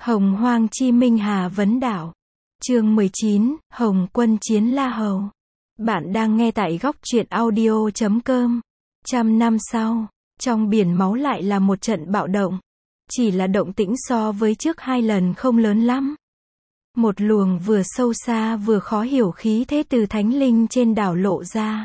Hồng Hoang chi Minh Hà vấn đảo. Chương 19, Hồng Quân chiến La Hầu. Bạn đang nghe tại góc truyện audio.com. Trăm năm sau, trong biển máu lại là một trận bạo động. Chỉ là động tĩnh so với trước 2 lần không lớn lắm. Một luồng vừa sâu xa vừa khó hiểu khí thế từ thánh linh trên đảo lộ ra.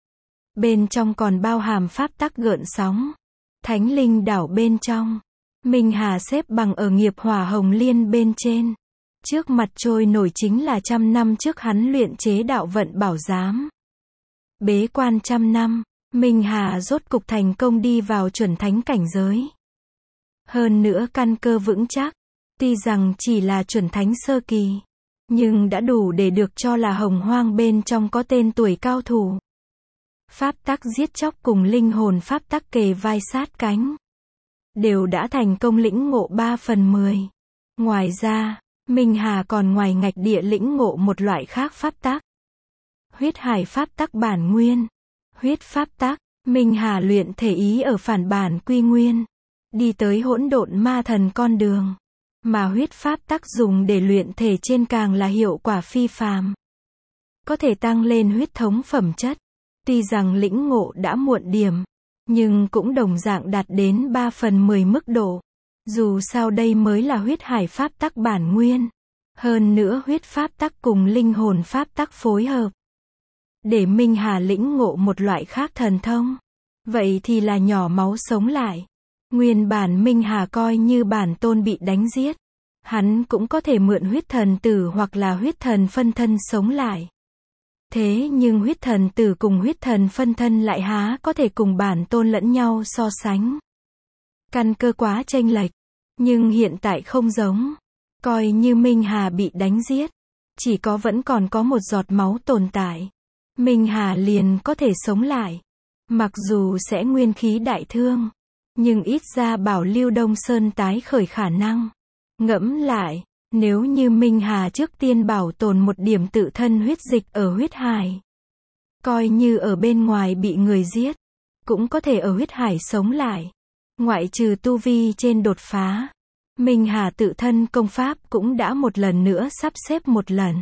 Bên trong còn bao hàm pháp tắc gợn sóng. Thánh linh đảo bên trong, Minh Hà xếp bằng ở nghiệp hỏa hồng liên bên trên. Trước mặt trôi nổi chính là 100 năm trước hắn luyện chế đạo vận bảo giám. Bế quan 100 năm, Minh Hà rốt cục thành công đi vào chuẩn thánh cảnh giới. Hơn nữa căn cơ vững chắc, tuy rằng chỉ là chuẩn thánh sơ kỳ, nhưng đã đủ để được cho là hồng hoang bên trong có tên tuổi cao thủ. Pháp tắc giết chóc cùng linh hồn pháp tắc kề vai sát cánh, đều đã thành công lĩnh ngộ 3/10. Ngoài ra, Minh Hà còn ngoài ngạch địa lĩnh ngộ một loại khác pháp tắc. Huyết hải pháp tắc bản nguyên. Huyết pháp tắc, Minh Hà luyện thể ý ở phản bản quy nguyên, đi tới hỗn độn ma thần con đường. Mà huyết pháp tắc dùng để luyện thể trên càng là hiệu quả phi phàm. Có thể tăng lên huyết thống phẩm chất. Tuy rằng lĩnh ngộ đã muộn điểm, nhưng cũng đồng dạng đạt đến 3/10 mức độ. Dù sao đây mới là huyết hải pháp tắc bản nguyên. Hơn nữa huyết pháp tắc cùng linh hồn pháp tắc phối hợp, để Minh Hà lĩnh ngộ một loại khác thần thông. Vậy thì là nhỏ máu sống lại. Nguyên bản Minh Hà coi như bản tôn bị đánh giết, hắn cũng có thể mượn huyết thần tử hoặc là huyết thần phân thân sống lại. Thế nhưng huyết thần tử cùng huyết thần phân thân lại há có thể cùng bản tôn lẫn nhau so sánh. Căn cơ quá chênh lệch. Nhưng hiện tại không giống. Coi như Minh Hà bị đánh giết, chỉ có vẫn còn có một giọt máu tồn tại, Minh Hà liền có thể sống lại. Mặc dù sẽ nguyên khí đại thương, nhưng ít ra bảo lưu Đông Sơn tái khởi khả năng. Ngẫm lại, nếu như Minh Hà trước tiên bảo tồn một điểm tự thân huyết dịch ở huyết hải, coi như ở bên ngoài bị người giết, cũng có thể ở huyết hải sống lại. Ngoại trừ tu vi trên đột phá, Minh Hà tự thân công pháp cũng đã một lần nữa sắp xếp một lần.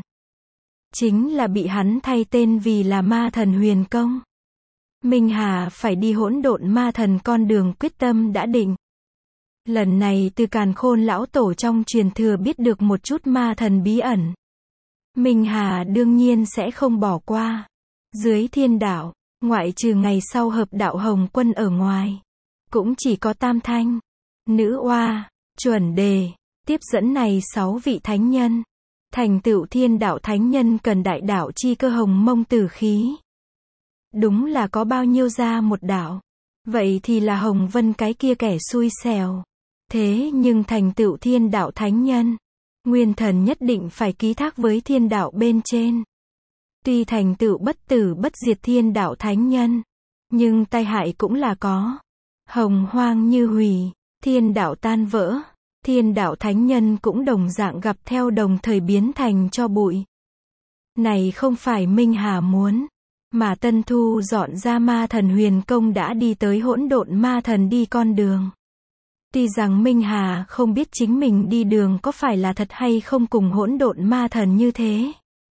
Chính là bị hắn thay tên vì là Ma Thần Huyền Công. Minh Hà phải đi hỗn độn ma thần con đường quyết tâm đã định. Lần này từ Càn Khôn lão tổ trong truyền thừa biết được một chút ma thần bí ẩn, Minh Hà đương nhiên sẽ không bỏ qua. Dưới thiên đạo, ngoại trừ ngày sau hợp đạo Hồng Quân ở ngoài, cũng chỉ có Tam Thanh, Nữ Oa, Chuẩn Đề. Tiếp dẫn này 6 vị thánh nhân. Thành tựu thiên đạo thánh nhân cần đại đạo chi cơ hồng mông tử khí. Đúng là có bao nhiêu ra một đạo. Vậy thì là Hồng Vân cái kia kẻ xui xẻo. Thế nhưng thành tựu thiên đạo thánh nhân, nguyên thần nhất định phải ký thác với thiên đạo bên trên. Tuy thành tựu bất tử bất diệt thiên đạo thánh nhân, nhưng tai hại cũng là có. Hồng hoang như hủy, thiên đạo tan vỡ, thiên đạo thánh nhân cũng đồng dạng gặp theo đồng thời biến thành tro bụi. Này không phải Minh Hà muốn, mà Tân Thu dọn ra Ma Thần Huyền Công đã đi tới hỗn độn ma thần đi con đường. Tuy rằng Minh Hà không biết chính mình đi đường có phải là thật hay không cùng hỗn độn ma thần như thế.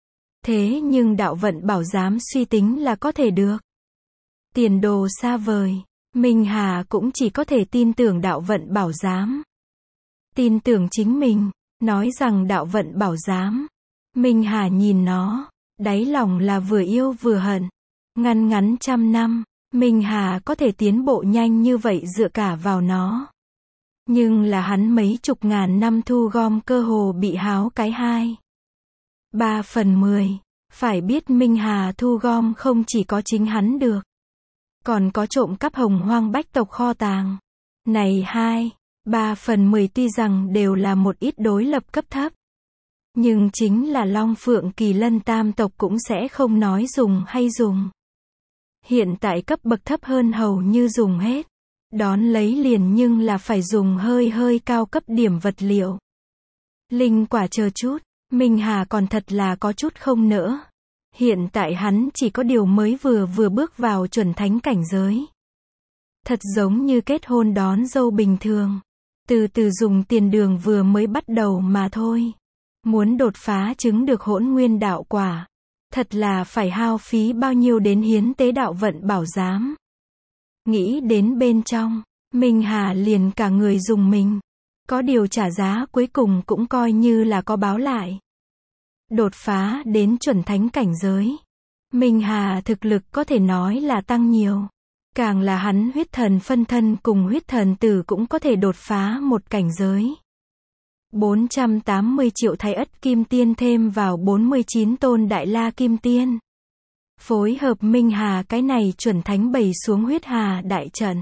Thế nhưng đạo vận bảo giám suy tính là có thể được. Tiền đồ xa vời, Minh Hà cũng chỉ có thể tin tưởng đạo vận bảo giám. Tin tưởng chính mình, nói rằng đạo vận bảo giám. Minh Hà nhìn nó, đáy lòng là vừa yêu vừa hận. Ngăn ngắn 100 năm, Minh Hà có thể tiến bộ nhanh như vậy dựa cả vào nó. Nhưng là hắn mấy chục ngàn năm thu gom cơ hồ bị háo cái 2/3. Phải biết Minh Hà thu gom không chỉ có chính hắn được, còn có trộm cắp hồng hoang bách tộc kho tàng. Này 2/3 tuy rằng đều là một ít đối lập cấp thấp, nhưng chính là Long Phượng Kỳ Lân tam tộc cũng sẽ không nói dùng hay dùng. Hiện tại cấp bậc thấp hơn hầu như dùng hết. Đón lấy liền nhưng là phải dùng hơi cao cấp điểm vật liệu. Linh quả chờ chút, Minh Hà còn thật là có chút không nỡ. Hiện tại hắn chỉ có điều mới vừa bước vào chuẩn thánh cảnh giới. Thật giống như kết hôn đón dâu bình thường. Từ từ dùng tiền đường vừa mới bắt đầu mà thôi. Muốn đột phá chứng được hỗn nguyên đạo quả, thật là phải hao phí bao nhiêu đến hiến tế đạo vận bảo giám. Nghĩ đến bên trong, Minh Hà liền cả người rùng mình. Có điều trả giá cuối cùng cũng coi như là có báo lại. Đột phá đến chuẩn thánh cảnh giới. Minh Hà thực lực có thể nói là tăng nhiều. Càng là hắn huyết thần phân thân cùng huyết thần tử cũng có thể đột phá một cảnh giới. 480 triệu Thái Ất Kim Tiên thêm vào 49 tôn Đại La Kim Tiên. Phối hợp Minh Hà cái này chuẩn thánh bày xuống huyết hà đại trận.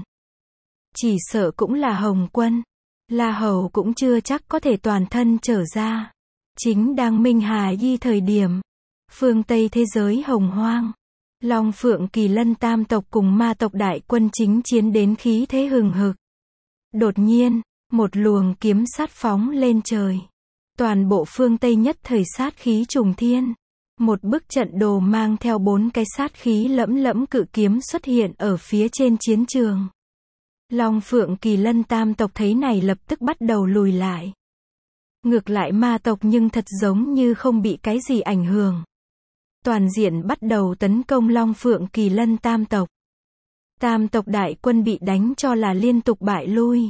Chỉ sợ cũng là Hồng Quân. La Hầu cũng chưa chắc có thể toàn thân trở ra. Chính đang Minh Hà di thời điểm. Phương Tây thế giới hồng hoang. Long Phượng Kỳ Lân tam tộc cùng ma tộc đại quân chính chiến đến khí thế hừng hực. Đột nhiên, một luồng kiếm sát phóng lên trời. Toàn bộ phương Tây nhất thời sát khí trùng thiên. Một bức trận đồ mang theo 4 cái sát khí lẫm lẫm cự kiếm xuất hiện ở phía trên chiến trường. Long Phượng Kỳ Lân tam tộc thấy này lập tức bắt đầu lùi lại. Ngược lại ma tộc nhưng thật giống như không bị cái gì ảnh hưởng. Toàn diện bắt đầu tấn công Long Phượng Kỳ Lân tam tộc. Tam tộc đại quân bị đánh cho là liên tục bại lui.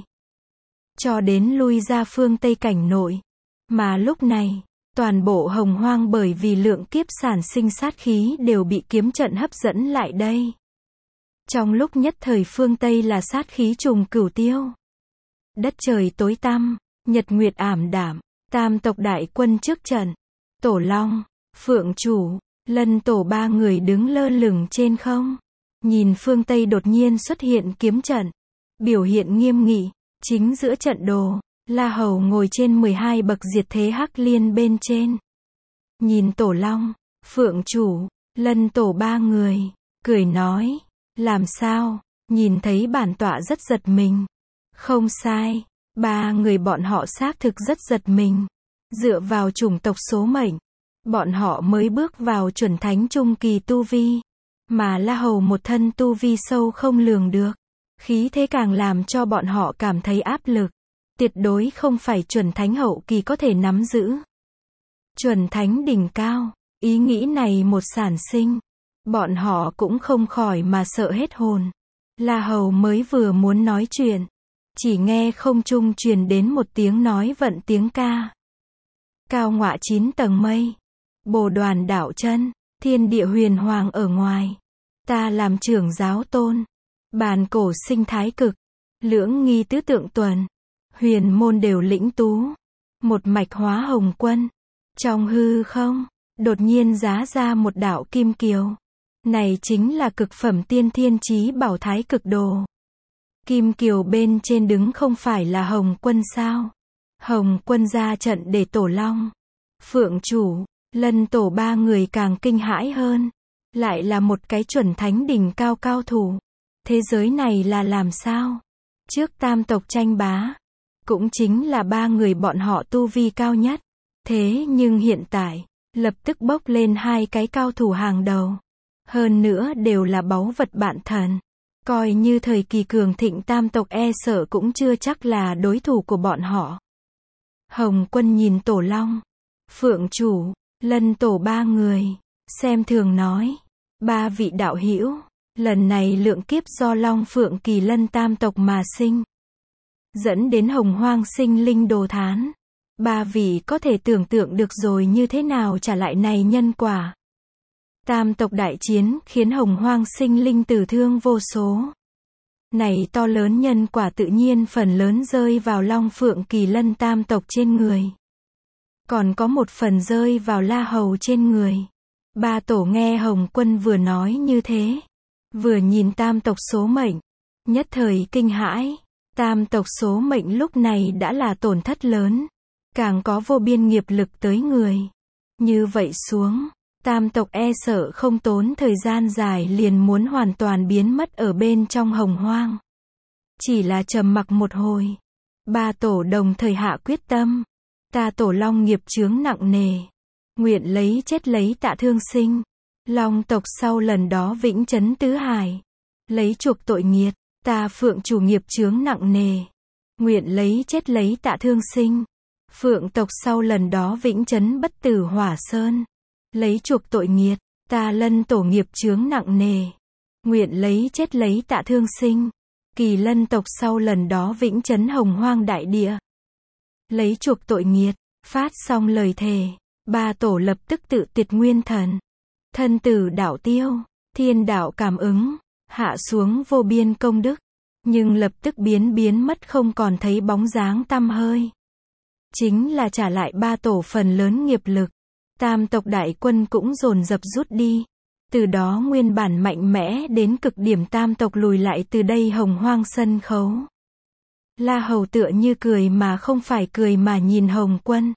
Cho đến lui ra phương Tây cảnh nội. Mà lúc này, toàn bộ hồng hoang bởi vì lượng kiếp sản sinh sát khí đều bị kiếm trận hấp dẫn lại đây. Trong lúc nhất thời phương Tây là sát khí trùng cửu tiêu. Đất trời tối tăm, nhật nguyệt ảm đạm, tam tộc đại quân trước trận. Tổ Long, Phượng Chủ, Lân Tổ ba người đứng lơ lửng trên không. Nhìn phương Tây đột nhiên xuất hiện kiếm trận. Biểu hiện nghiêm nghị, chính giữa trận đồ, La Hầu ngồi trên 12 bậc diệt thế hắc liên bên trên. Nhìn Tổ Long, Phượng Chủ, Lân Tổ ba người, cười nói, làm sao, nhìn thấy bản tọa rất giật mình. Không sai, ba người bọn họ xác thực rất giật mình. Dựa vào chủng tộc số mệnh, bọn họ mới bước vào chuẩn thánh trung kỳ tu vi. Mà La Hầu một thân tu vi sâu không lường được. Khí thế càng làm cho bọn họ cảm thấy áp lực. Tuyệt đối không phải chuẩn thánh hậu kỳ có thể nắm giữ. Chuẩn thánh đỉnh cao, ý nghĩ này một sản sinh. Bọn họ cũng không khỏi mà sợ hết hồn. La Hầu mới vừa muốn nói chuyện. Chỉ nghe không trung truyền đến một tiếng nói vận tiếng ca. Cao ngọa 9 tầng mây. Bồ Đoàn đảo chân. Thiên địa huyền hoàng ở ngoài. Ta làm trưởng giáo tôn. Bàn cổ sinh thái cực. Lưỡng nghi tứ tượng tuần. Huyền môn đều lĩnh tú. Một mạch hóa hồng quân. Trong hư không, đột nhiên giá ra một đạo kim kiều. Này chính là cực phẩm tiên thiên chí bảo thái cực đồ. Kim kiều bên trên đứng không phải là Hồng Quân sao? Hồng Quân ra trận để Tổ Long, Phượng Chủ, Lân Tổ ba người càng kinh hãi hơn. Lại là một cái chuẩn thánh đỉnh cao cao thủ. Thế giới này là làm sao? Trước tam tộc tranh bá, cũng chính là ba người bọn họ tu vi cao nhất. Thế nhưng hiện tại, lập tức bốc lên hai cái cao thủ hàng đầu. Hơn nữa đều là báu vật bạn thần. Coi như thời kỳ cường thịnh tam tộc e sợ cũng chưa chắc là đối thủ của bọn họ. Hồng Quân nhìn Tổ Long, Phượng Chủ, Lân Tổ ba người, xem thường nói. Ba vị đạo hữu, lần này lượng kiếp do Long Phượng Kỳ Lân tam tộc mà sinh. Dẫn đến hồng hoang sinh linh đồ thán. Ba vị có thể tưởng tượng được rồi như thế nào trả lại này nhân quả. Tam tộc đại chiến khiến hồng hoang sinh linh tử thương vô số. Này to lớn nhân quả tự nhiên phần lớn rơi vào Long Phượng Kỳ Lân tam tộc trên người. Còn có một phần rơi vào La Hầu trên người. Ba tổ nghe Hồng Quân vừa nói như thế. Vừa nhìn tam tộc số mệnh. Nhất thời kinh hãi. Tam tộc số mệnh lúc này đã là tổn thất lớn. Càng có vô biên nghiệp lực tới người. Như vậy xuống, tam tộc e sợ không tốn thời gian dài liền muốn hoàn toàn biến mất ở bên trong hồng hoang. Chỉ là trầm mặc một hồi. Ba tổ đồng thời hạ quyết tâm. Ta Tổ Long nghiệp chướng nặng nề. Nguyện lấy chết lấy tạ thương sinh. Long tộc sau lần đó vĩnh chấn tứ hải. Lấy chuộc tội nghiệt. Ta Phượng Chủ nghiệp chướng nặng nề. Nguyện lấy chết lấy Tạ Thương Sinh. Phượng tộc sau lần đó vĩnh chấn bất tử Hỏa Sơn. Lấy chuộc tội nghiệt. Ta Lân tổ nghiệp chướng nặng nề. Nguyện lấy chết lấy Tạ Thương Sinh. Kỳ Lân tộc sau lần đó vĩnh chấn Hồng Hoang đại địa. Lấy chuộc tội nghiệt. Phát xong lời thề. Ba tổ lập tức tự tiệt nguyên thần. Thân tử đạo tiêu. Thiên đạo cảm ứng. Hạ xuống vô biên công đức. Nhưng lập tức biến mất không còn thấy bóng dáng tăm hơi. Chính là trả lại ba tổ phần lớn nghiệp lực. Tam tộc đại quân cũng dồn dập rút đi. Từ đó nguyên bản mạnh mẽ đến cực điểm tam tộc lùi lại từ đây Hồng Hoang sân khấu. La Hầu tựa như cười mà không phải cười mà nhìn Hồng Quân.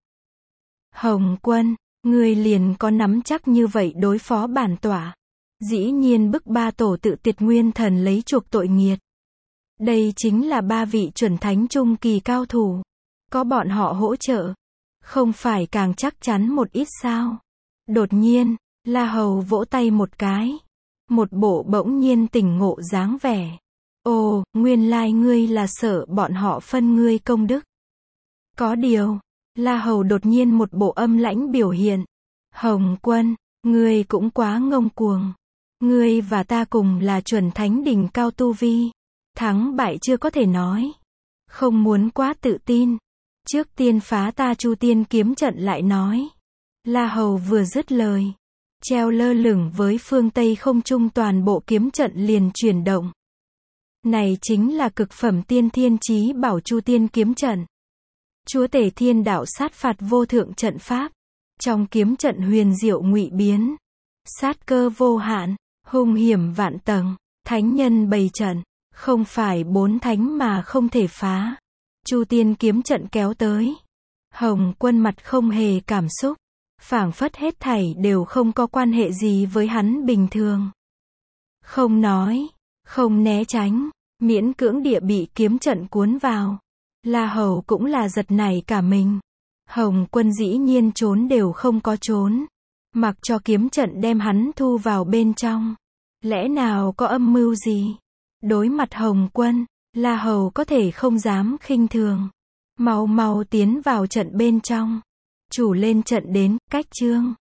Hồng Quân, ngươi liền có nắm chắc như vậy đối phó bản tọa. Dĩ nhiên bức ba tổ tự tiệt nguyên thần lấy chuộc tội nghiệt. Đây chính là ba vị chuẩn thánh trung kỳ cao thủ. Có bọn họ hỗ trợ. Không phải càng chắc chắn một ít sao? Đột nhiên, La Hầu vỗ tay một cái. Một bộ bỗng nhiên tỉnh ngộ dáng vẻ. Ồ, nguyên lai ngươi là sợ bọn họ phân ngươi công đức. Có điều, La Hầu đột nhiên một bộ âm lãnh biểu hiện. Hồng Quân, ngươi cũng quá ngông cuồng. Ngươi và ta cùng là chuẩn thánh đỉnh cao tu vi. Thắng bại chưa có thể nói. Không muốn quá tự tin. Trước tiên phá ta Chu Tiên kiếm trận lại nói. La Hầu vừa dứt lời. Treo lơ lửng với phương Tây không trung toàn bộ kiếm trận liền chuyển động. Này chính là cực phẩm tiên thiên chí bảo Chu Tiên kiếm trận. Chúa tể thiên đạo sát phạt vô thượng trận pháp. Trong kiếm trận huyền diệu ngụy biến. Sát cơ vô hạn, hung hiểm vạn tầng, thánh nhân bày trận. Không phải bốn thánh mà không thể phá. Chu Tiên kiếm trận kéo tới. Hồng Quân mặt không hề cảm xúc. Phảng phất hết thảy đều không có quan hệ gì với hắn bình thường. Không nói, không né tránh, miễn cưỡng địa bị kiếm trận cuốn vào. La Hầu cũng là giật nảy cả mình. Hồng Quân dĩ nhiên trốn đều không có trốn. Mặc cho kiếm trận đem hắn thu vào bên trong. Lẽ nào có âm mưu gì? Đối mặt Hồng Quân, La Hầu có thể không dám khinh thường. Mau mau tiến vào trận bên trong. Chủ lên trận đến, cách chương.